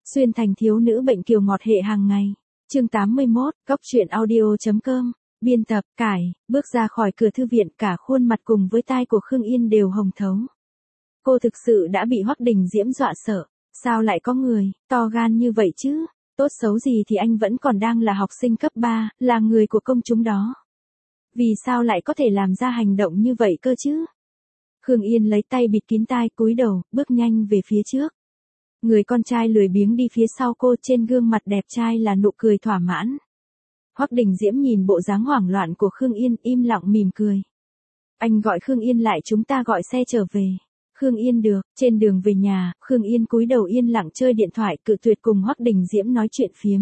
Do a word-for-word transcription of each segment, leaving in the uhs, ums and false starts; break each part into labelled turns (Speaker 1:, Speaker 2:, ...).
Speaker 1: Xuyên thành thiếu nữ bệnh kiều ngọt hệ hàng ngày. Chương tám mươi mốt, góc truyện audio.com. Biên tập, Cải, bước ra khỏi cửa thư viện, cả khuôn mặt cùng với tai của Khương Yên đều hồng thấu. Cô thực sự đã bị Hoắc Đình Diễm dọa sợ. Sao lại có người, to gan như vậy chứ? Tốt xấu gì thì anh vẫn còn đang là học sinh cấp ba, là người của công chúng đó. Vì sao lại có thể làm ra hành động như vậy cơ chứ? Khương Yên lấy tay bịt kín tai, cúi đầu, bước nhanh về phía trước. Người con trai lười biếng đi phía sau cô, trên gương mặt đẹp trai là nụ cười thỏa mãn. Hoắc Đình Diễm nhìn bộ dáng hoảng loạn của Khương Yên, im lặng mỉm cười. Anh gọi Khương Yên lại, chúng ta gọi xe trở về. Khương Yên được. Trên đường về nhà, Khương Yên cúi đầu yên lặng chơi điện thoại, cự tuyệt cùng Hoắc Đình Diễm nói chuyện phiếm.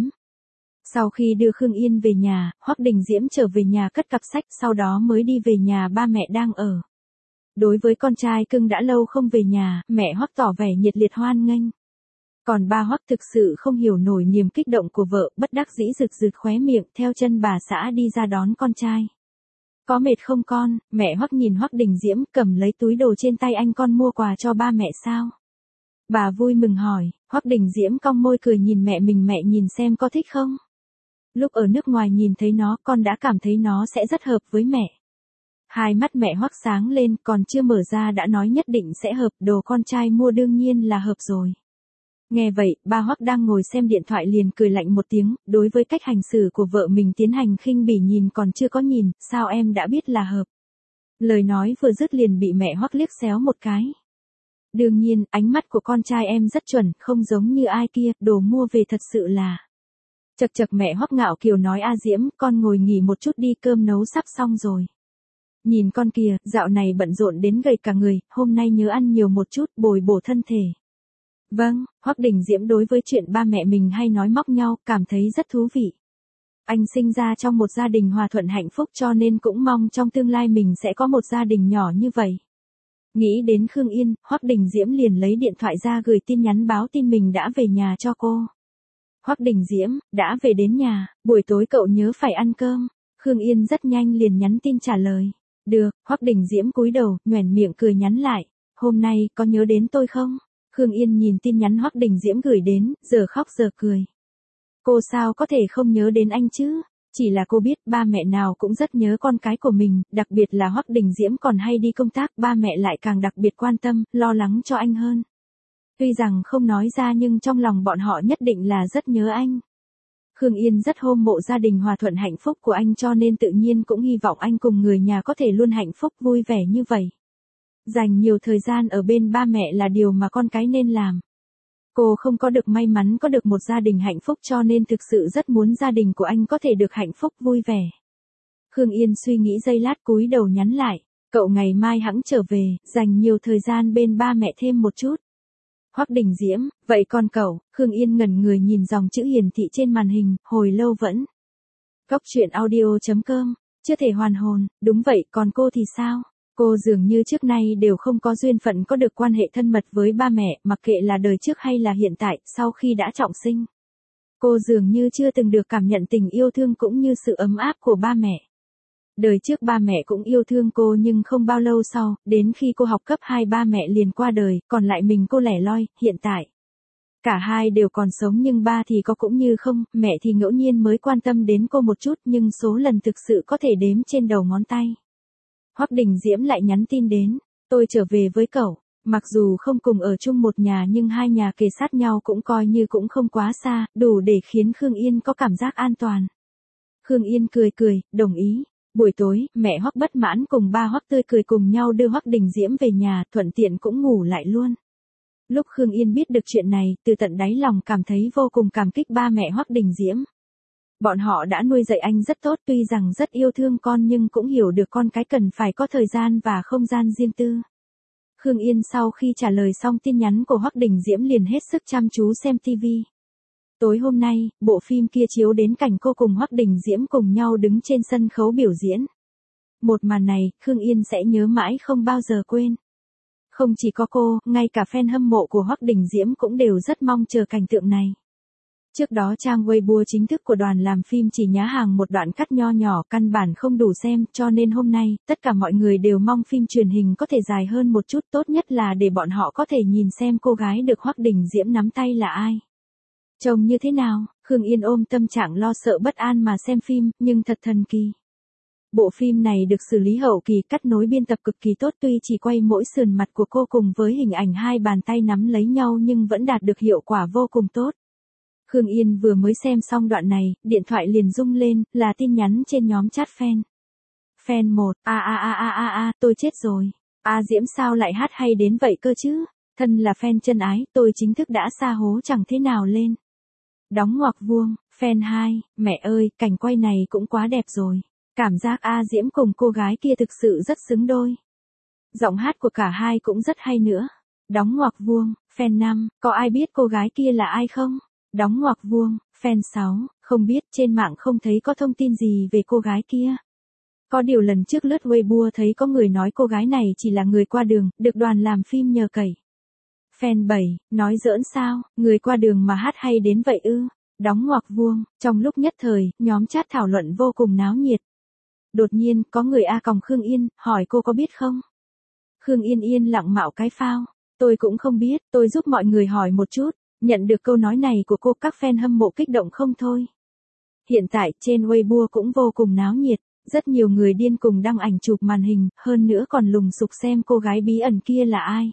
Speaker 1: Sau khi đưa Khương Yên về nhà, Hoắc Đình Diễm trở về nhà cất cặp sách, sau đó mới đi về nhà ba mẹ đang ở. Đối với con trai cưng đã lâu không về nhà, mẹ Hoắc tỏ vẻ nhiệt liệt hoan nghênh. Còn ba Hoắc thực sự không hiểu nổi niềm kích động của vợ, bất đắc dĩ rực rực khóe miệng, theo chân bà xã đi ra đón con trai. Có mệt không con? Mẹ Hoắc nhìn Hoắc Đình Diễm, cầm lấy túi đồ trên tay anh, con mua quà cho ba mẹ sao? Bà vui mừng hỏi. Hoắc Đình Diễm cong môi cười nhìn mẹ mình, mẹ nhìn xem có thích không? Lúc ở nước ngoài nhìn thấy nó, con đã cảm thấy nó sẽ rất hợp với mẹ. Hai mắt mẹ Hoắc sáng lên, còn chưa mở ra đã nói nhất định sẽ hợp, đồ con trai mua đương nhiên là hợp rồi. Nghe vậy, ba Hoắc đang ngồi xem điện thoại liền cười lạnh một tiếng, đối với cách hành xử của vợ mình tiến hành khinh bỉ, nhìn còn chưa có nhìn, sao em đã biết là hợp. Lời nói vừa dứt liền bị mẹ Hoắc liếc xéo một cái. Đương nhiên, ánh mắt của con trai em rất chuẩn, không giống như ai kia, đồ mua về thật sự là. Chật chật, mẹ Hoắc ngạo kiều nói, A Diễm, con ngồi nghỉ một chút đi, cơm nấu sắp xong rồi. Nhìn con kìa, dạo này bận rộn đến gầy cả người, hôm nay nhớ ăn nhiều một chút, bồi bổ thân thể. Vâng. Hoắc Đình Diễm đối với chuyện ba mẹ mình hay nói móc nhau, cảm thấy rất thú vị. Anh sinh ra trong một gia đình hòa thuận hạnh phúc, cho nên cũng mong trong tương lai mình sẽ có một gia đình nhỏ như vậy. Nghĩ đến Khương Yên, Hoắc Đình Diễm liền lấy điện thoại ra gửi tin nhắn báo tin mình đã về nhà cho cô. Hoắc Đình Diễm, đã về đến nhà, buổi tối cậu nhớ phải ăn cơm. Khương Yên rất nhanh liền nhắn tin trả lời. Được. Hoắc Đình Diễm cúi đầu, nhoẻn miệng cười nhắn lại. Hôm nay, có nhớ đến tôi không? Khương Yên nhìn tin nhắn Hoắc Đình Diễm gửi đến, giờ khóc giờ cười. Cô sao có thể không nhớ đến anh chứ? Chỉ là cô biết ba mẹ nào cũng rất nhớ con cái của mình, đặc biệt là Hoắc Đình Diễm còn hay đi công tác, ba mẹ lại càng đặc biệt quan tâm, lo lắng cho anh hơn. Tuy rằng không nói ra nhưng trong lòng bọn họ nhất định là rất nhớ anh. Khương Yên rất hâm mộ gia đình hòa thuận hạnh phúc của anh, cho nên tự nhiên cũng hy vọng anh cùng người nhà có thể luôn hạnh phúc vui vẻ như vậy. Dành nhiều thời gian ở bên ba mẹ là điều mà con cái nên làm. Cô không có được may mắn có được một gia đình hạnh phúc, cho nên thực sự rất muốn gia đình của anh có thể được hạnh phúc vui vẻ. Khương Yên suy nghĩ giây lát, cúi đầu nhắn lại. Cậu ngày mai hẵng trở về, dành nhiều thời gian bên ba mẹ thêm một chút. Hoắc Đình Diễm, vậy còn cậu? Khương Yên ngẩn người nhìn dòng chữ hiển thị trên màn hình, hồi lâu vẫn. Góc truyện audio.com, chưa thể hoàn hồn. Đúng vậy, còn cô thì sao? Cô dường như trước nay đều không có duyên phận có được quan hệ thân mật với ba mẹ, mặc kệ là đời trước hay là hiện tại, sau khi đã trọng sinh. Cô dường như chưa từng được cảm nhận tình yêu thương cũng như sự ấm áp của ba mẹ. Đời trước ba mẹ cũng yêu thương cô nhưng không bao lâu sau, đến khi cô học cấp hai ba mẹ liền qua đời, còn lại mình cô lẻ loi. Hiện tại, cả hai đều còn sống nhưng ba thì có cũng như không, mẹ thì ngẫu nhiên mới quan tâm đến cô một chút nhưng số lần thực sự có thể đếm trên đầu ngón tay. Hoắc Đình Diễm lại nhắn tin đến, tôi trở về với cậu, mặc dù không cùng ở chung một nhà nhưng hai nhà kề sát nhau cũng coi như cũng không quá xa, đủ để khiến Khương Yên có cảm giác an toàn. Khương Yên cười cười, đồng ý. Buổi tối, mẹ Hoắc bất mãn cùng ba Hoắc tươi cười cùng nhau đưa Hoắc Đình Diễm về nhà, thuận tiện cũng ngủ lại luôn. Lúc Khương Yên biết được chuyện này, từ tận đáy lòng cảm thấy vô cùng cảm kích ba mẹ Hoắc Đình Diễm. Bọn họ đã nuôi dạy anh rất tốt, tuy rằng rất yêu thương con nhưng cũng hiểu được con cái cần phải có thời gian và không gian riêng tư. Khương Yên sau khi trả lời xong tin nhắn của Hoắc Đình Diễm liền hết sức chăm chú xem ti vi. Tối hôm nay, bộ phim kia chiếu đến cảnh cô cùng Hoắc Đình Diễm cùng nhau đứng trên sân khấu biểu diễn. Một màn này, Khương Yên sẽ nhớ mãi không bao giờ quên. Không chỉ có cô, ngay cả fan hâm mộ của Hoắc Đình Diễm cũng đều rất mong chờ cảnh tượng này. Trước đó trang Weibo chính thức của đoàn làm phim chỉ nhá hàng một đoạn cắt nho nhỏ, căn bản không đủ xem, cho nên hôm nay, tất cả mọi người đều mong phim truyền hình có thể dài hơn một chút, tốt nhất là để bọn họ có thể nhìn xem cô gái được Hoắc Đình Diễm nắm tay là ai. Trông như thế nào? Khương Yên ôm tâm trạng lo sợ bất an mà xem phim, nhưng thật thần kỳ. Bộ phim này được xử lý hậu kỳ, cắt nối biên tập cực kỳ tốt, tuy chỉ quay mỗi sườn mặt của cô cùng với hình ảnh hai bàn tay nắm lấy nhau nhưng vẫn đạt được hiệu quả vô cùng tốt. Khương Yên vừa mới xem xong đoạn này, điện thoại liền rung lên, là tin nhắn trên nhóm chat fan. Fan một, a a a a a a, tôi chết rồi. A Diễm sao lại hát hay đến vậy cơ chứ? Thân là fan chân ái, tôi chính thức đã sa hố chẳng thế nào lên. Đóng ngoặc vuông, fan hai, mẹ ơi, cảnh quay này cũng quá đẹp rồi. Cảm giác A Diễm cùng cô gái kia thực sự rất xứng đôi. Giọng hát của cả hai cũng rất hay nữa. Đóng ngoặc vuông, fan năm, có ai biết cô gái kia là ai không? Đóng ngoặc vuông, fan sáu, không biết, trên mạng không thấy có thông tin gì về cô gái kia. Có điều lần trước lướt Weibo thấy có người nói cô gái này chỉ là người qua đường, được đoàn làm phim nhờ cậy. Fan bảy, nói giỡn sao, người qua đường mà hát hay đến vậy ư? Đóng ngoặc vuông, trong lúc nhất thời, nhóm chat thảo luận vô cùng náo nhiệt. Đột nhiên, có người A còng Khương Yên, hỏi cô có biết không? Khương Yên yên lặng mạo cái phao. Tôi cũng không biết, tôi giúp mọi người hỏi một chút. Nhận được câu nói này của cô, các fan hâm mộ kích động không thôi. Hiện tại, trên Weibo cũng vô cùng náo nhiệt. Rất nhiều người điên cùng đăng ảnh chụp màn hình, hơn nữa còn lùng sục xem cô gái bí ẩn kia là ai.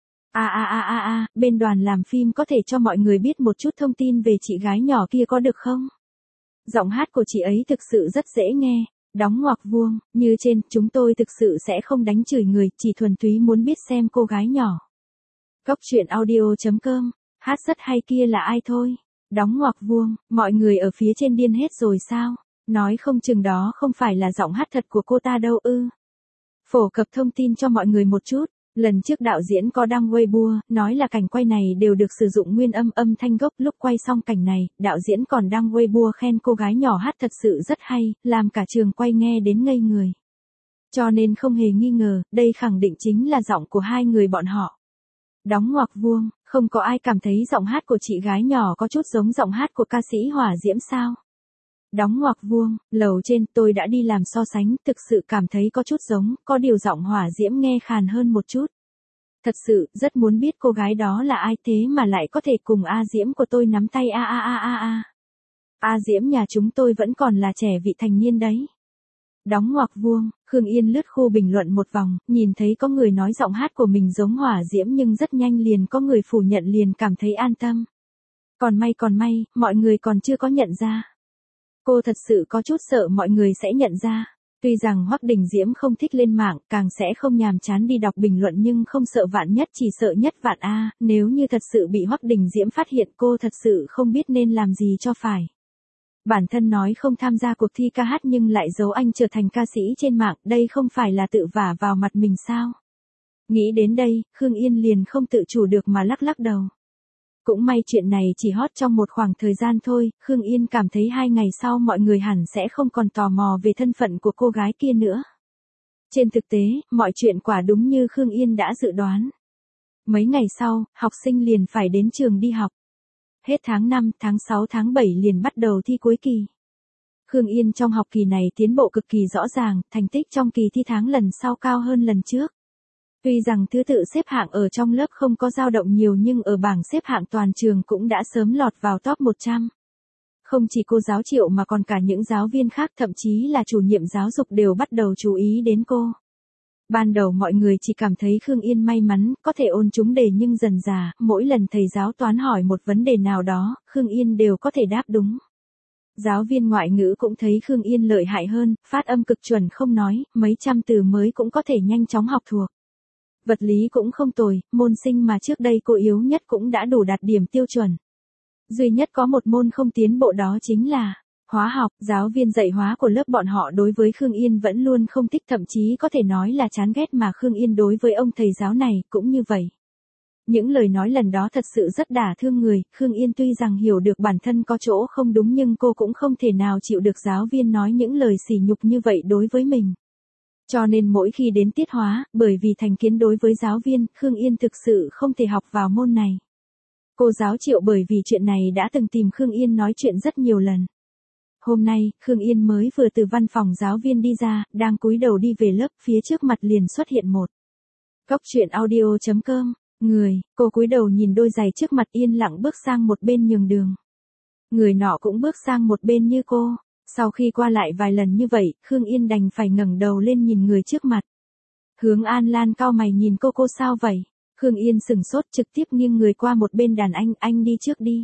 Speaker 1: A a a a a, bên đoàn làm phim có thể cho mọi người biết một chút thông tin về chị gái nhỏ kia có được không? Giọng hát của chị ấy thực sự rất dễ nghe. Đóng ngoặc vuông, như trên, chúng tôi thực sự sẽ không đánh chửi người, chỉ thuần túy muốn biết xem cô gái nhỏ. Cốc truyện audio chấm com, hát rất hay kia là ai thôi. Đóng ngoặc vuông, mọi người ở phía trên điên hết rồi sao? Nói không chừng đó không phải là giọng hát thật của cô ta đâu ư. Phổ cập thông tin cho mọi người một chút. Lần trước đạo diễn có đăng Weibo, nói là cảnh quay này đều được sử dụng nguyên âm âm thanh gốc. Lúc quay xong cảnh này, đạo diễn còn đăng Weibo khen cô gái nhỏ hát thật sự rất hay, làm cả trường quay nghe đến ngây người. Cho nên không hề nghi ngờ, đây khẳng định chính là giọng của hai người bọn họ. Đóng ngoặc vuông, không có ai cảm thấy giọng hát của chị gái nhỏ có chút giống giọng hát của ca sĩ Hỏa Diễm sao? Đóng ngoặc vuông, lầu trên, tôi đã đi làm so sánh, thực sự cảm thấy có chút giống, có điều giọng Hỏa Diễm nghe khàn hơn một chút. Thật sự, rất muốn biết cô gái đó là ai thế mà lại có thể cùng A Diễm của tôi nắm tay a a a a a. A Diễm nhà chúng tôi vẫn còn là trẻ vị thành niên đấy. Đóng ngoặc vuông, Khương Yên lướt khu bình luận một vòng, nhìn thấy có người nói giọng hát của mình giống Hỏa Diễm nhưng rất nhanh liền có người phủ nhận, liền cảm thấy an tâm. Còn may còn may, mọi người còn chưa có nhận ra. Cô thật sự có chút sợ mọi người sẽ nhận ra. Tuy rằng Hoắc Đình Diễm không thích lên mạng, càng sẽ không nhàm chán đi đọc bình luận nhưng không sợ vạn nhất, chỉ sợ nhất vạn a, nếu như thật sự bị Hoắc Đình Diễm phát hiện cô thật sự không biết nên làm gì cho phải. Bản thân nói không tham gia cuộc thi ca hát nhưng lại giấu anh trở thành ca sĩ trên mạng, đây không phải là tự vả vào mặt mình sao? Nghĩ đến đây, Khương Yên liền không tự chủ được mà lắc lắc đầu. Cũng may chuyện này chỉ hot trong một khoảng thời gian thôi, Khương Yên cảm thấy hai ngày sau mọi người hẳn sẽ không còn tò mò về thân phận của cô gái kia nữa. Trên thực tế, mọi chuyện quả đúng như Khương Yên đã dự đoán. Mấy ngày sau, học sinh liền phải đến trường đi học. Hết tháng năm, tháng sáu, tháng bảy liền bắt đầu thi cuối kỳ. Khương Yên trong học kỳ này tiến bộ cực kỳ rõ ràng, thành tích trong kỳ thi tháng lần sau cao hơn lần trước. Tuy rằng thứ tự xếp hạng ở trong lớp không có dao động nhiều nhưng ở bảng xếp hạng toàn trường cũng đã sớm lọt vào top một trăm. Không chỉ cô giáo Triệu mà còn cả những giáo viên khác, thậm chí là chủ nhiệm giáo dục đều bắt đầu chú ý đến cô. Ban đầu mọi người chỉ cảm thấy Khương Yên may mắn, có thể ôn trúng đề nhưng dần dà, mỗi lần thầy giáo toán hỏi một vấn đề nào đó, Khương Yên đều có thể đáp đúng. Giáo viên ngoại ngữ cũng thấy Khương Yên lợi hại hơn, phát âm cực chuẩn không nói, mấy trăm từ mới cũng có thể nhanh chóng học thuộc. Vật lý cũng không tồi, môn sinh mà trước đây cô yếu nhất cũng đã đủ đạt điểm tiêu chuẩn. Duy nhất có một môn không tiến bộ đó chính là hóa học. Giáo viên dạy hóa của lớp bọn họ đối với Khương Yên vẫn luôn không thích, thậm chí có thể nói là chán ghét, mà Khương Yên đối với ông thầy giáo này cũng như vậy. Những lời nói lần đó thật sự rất đả thương người, Khương Yên tuy rằng hiểu được bản thân có chỗ không đúng nhưng cô cũng không thể nào chịu được giáo viên nói những lời sỉ nhục như vậy đối với mình. Cho nên mỗi khi đến tiết hóa, bởi vì thành kiến đối với giáo viên, Khương Yên thực sự không thể học vào môn này. Cô giáo Triệu bởi vì chuyện này đã từng tìm Khương Yên nói chuyện rất nhiều lần. Hôm nay, Khương Yên mới vừa từ văn phòng giáo viên đi ra, đang cúi đầu đi về lớp, phía trước mặt liền xuất hiện một cốc truyện audio chấm com người, cô cúi đầu nhìn đôi giày trước mặt, yên lặng bước sang một bên nhường đường. Người nọ cũng bước sang một bên như cô. Sau khi qua lại vài lần như vậy, Khương Yên đành phải ngẩng đầu lên nhìn người trước mặt. Hướng An Lan cau mày nhìn cô cô sao vậy? Khương Yên sừng sốt trực tiếp nghiêng người qua một bên đàn anh, anh đi trước đi.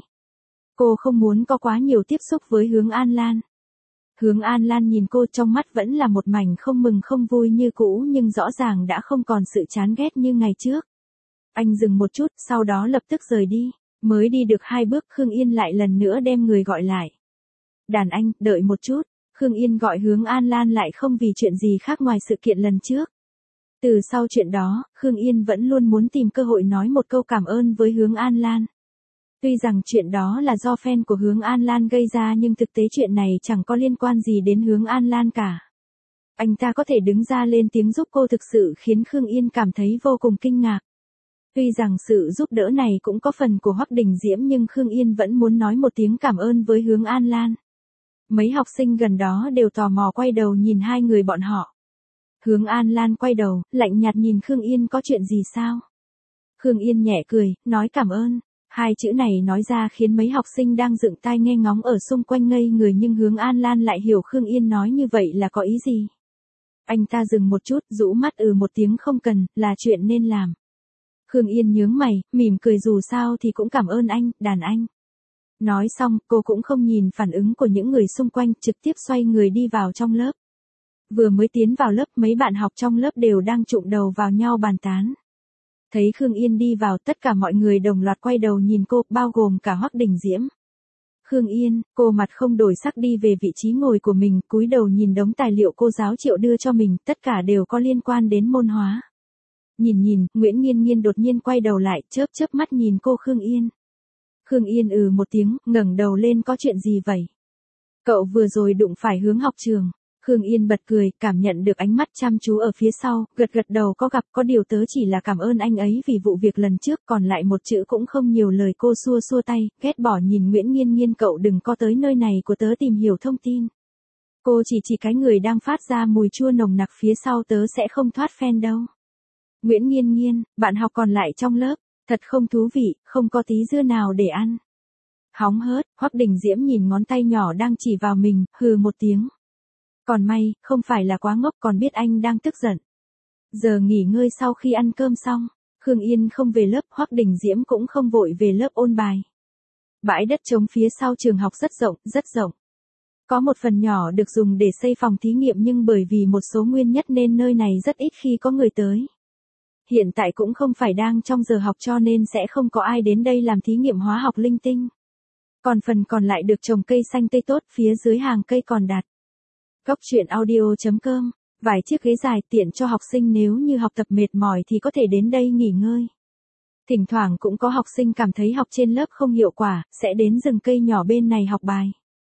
Speaker 1: Cô không muốn có quá nhiều tiếp xúc với Hướng An Lan. Hướng An Lan nhìn cô trong mắt vẫn là một mảnh không mừng không vui như cũ nhưng rõ ràng đã không còn sự chán ghét như ngày trước. Anh dừng một chút, sau đó lập tức rời đi. Mới đi được hai bước Khương Yên lại lần nữa đem người gọi lại. Đàn anh, đợi một chút. Khương Yên gọi Hướng An Lan lại không vì chuyện gì khác ngoài sự kiện lần trước. Từ sau chuyện đó, Khương Yên vẫn luôn muốn tìm cơ hội nói một câu cảm ơn với Hướng An Lan. Tuy rằng chuyện đó là do fan của Hướng An Lan gây ra nhưng thực tế chuyện này chẳng có liên quan gì đến Hướng An Lan cả. Anh ta có thể đứng ra lên tiếng giúp cô thực sự khiến Khương Yên cảm thấy vô cùng kinh ngạc. Tuy rằng sự giúp đỡ này cũng có phần của Hoắc Đình Diễm nhưng Khương Yên vẫn muốn nói một tiếng cảm ơn với Hướng An Lan. Mấy học sinh gần đó đều tò mò quay đầu nhìn hai người bọn họ. Hướng An Lan quay đầu, lạnh nhạt nhìn Khương Yên có chuyện gì sao? Khương Yên nhẹ cười, nói cảm ơn. Hai chữ này nói ra khiến mấy học sinh đang dựng tai nghe ngóng ở xung quanh ngây người nhưng Hướng An Lan lại hiểu Khương Yên nói như vậy là có ý gì. Anh ta dừng một chút, rũ mắt ừ một tiếng không cần, là chuyện nên làm. Khương Yên nhướng mày, mỉm cười dù sao thì cũng cảm ơn anh, đàn anh. Nói xong, cô cũng không nhìn phản ứng của những người xung quanh, trực tiếp xoay người đi vào trong lớp. Vừa mới tiến vào lớp, mấy bạn học trong lớp đều đang chụm đầu vào nhau bàn tán. Thấy Khương Yên đi vào, tất cả mọi người đồng loạt quay đầu nhìn cô, bao gồm cả Hoắc Đình Diễm. Khương Yên, cô mặt không đổi sắc đi về vị trí ngồi của mình, cúi đầu nhìn đống tài liệu cô giáo Triệu đưa cho mình, tất cả đều có liên quan đến môn hóa. Nhìn nhìn, Nguyễn Nghiên Nghiên đột nhiên quay đầu lại, chớp chớp mắt nhìn cô Khương Yên. Khương Yên ừ một tiếng, ngẩng đầu lên có chuyện gì vậy? Cậu vừa rồi đụng phải Hướng học trường. Khương Yên bật cười, cảm nhận được ánh mắt chăm chú ở phía sau, gật gật đầu có gặp có điều tớ chỉ là cảm ơn anh ấy vì vụ việc lần trước còn lại một chữ cũng không nhiều lời cô xua xua tay, ghét bỏ nhìn Nguyễn Nghiên Nghiên cậu đừng có tới nơi này của tớ tìm hiểu thông tin. Cô chỉ chỉ cái người đang phát ra mùi chua nồng nặc phía sau tớ sẽ không thoát fan đâu. Nguyễn Nghiên Nghiên, bạn học còn lại trong lớp, thật không thú vị, không có tí dưa nào để ăn. Hóng hớt, Hoắc Đình Diễm nhìn ngón tay nhỏ đang chỉ vào mình, hừ một tiếng. Còn may, không phải là quá ngốc còn biết anh đang tức giận. Giờ nghỉ ngơi sau khi ăn cơm xong, Khương Yên không về lớp, Hoắc Đình Diễm cũng không vội về lớp ôn bài. Bãi đất trống phía sau trường học rất rộng, rất rộng. Có một phần nhỏ được dùng để xây phòng thí nghiệm nhưng bởi vì một số nguyên nhân nên nơi này rất ít khi có người tới. Hiện tại cũng không phải đang trong giờ học cho nên sẽ không có ai đến đây làm thí nghiệm hóa học linh tinh. Còn phần còn lại được trồng cây xanh tươi tốt, phía dưới hàng cây còn đặt Góc truyện audio chấm com, vài chiếc ghế dài tiện cho học sinh nếu như học tập mệt mỏi thì có thể đến đây nghỉ ngơi. Thỉnh thoảng cũng có học sinh cảm thấy học trên lớp không hiệu quả, sẽ đến rừng cây nhỏ bên này học bài.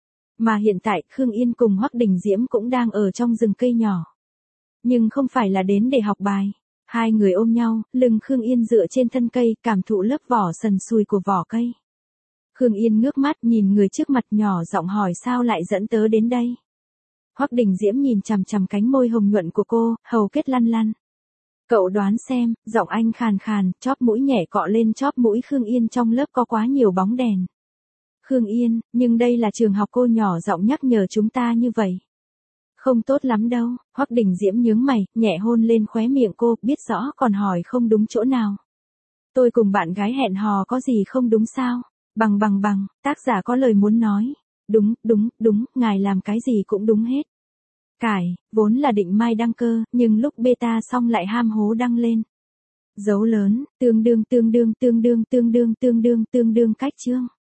Speaker 1: Mà hiện tại, Khương Yên cùng Hoắc Đình Diễm cũng đang ở trong rừng cây nhỏ. Nhưng không phải là đến để học bài. Hai người ôm nhau, lưng Khương Yên dựa trên thân cây, cảm thụ lớp vỏ sần sùi của vỏ cây. Khương Yên ngước mắt nhìn người trước mặt nhỏ giọng hỏi sao lại dẫn tớ đến đây. Hoắc Đình Diễm nhìn chằm chằm cánh môi hồng nhuận của cô, hầu kết lăn lăn. Cậu đoán xem, giọng anh khàn khàn, chóp mũi nhẹ cọ lên chóp mũi Khương Yên trong lớp có quá nhiều bóng đèn. Khương Yên, nhưng đây là trường học cô nhỏ giọng nhắc nhở chúng ta như vậy. Không tốt lắm đâu, Hoắc Đình Diễm nhướng mày, nhẹ hôn lên khóe miệng cô, biết rõ còn hỏi không đúng chỗ nào. Tôi cùng bạn gái hẹn hò có gì không đúng sao? Bằng bằng bằng, tác giả có lời muốn nói. Đúng, đúng, đúng, ngài làm cái gì cũng đúng hết. Cải, vốn là định mai đăng cơ, nhưng lúc beta xong lại ham hố đăng lên. Dấu lớn, tương đương tương đương tương đương tương đương tương đương tương đương cách chương.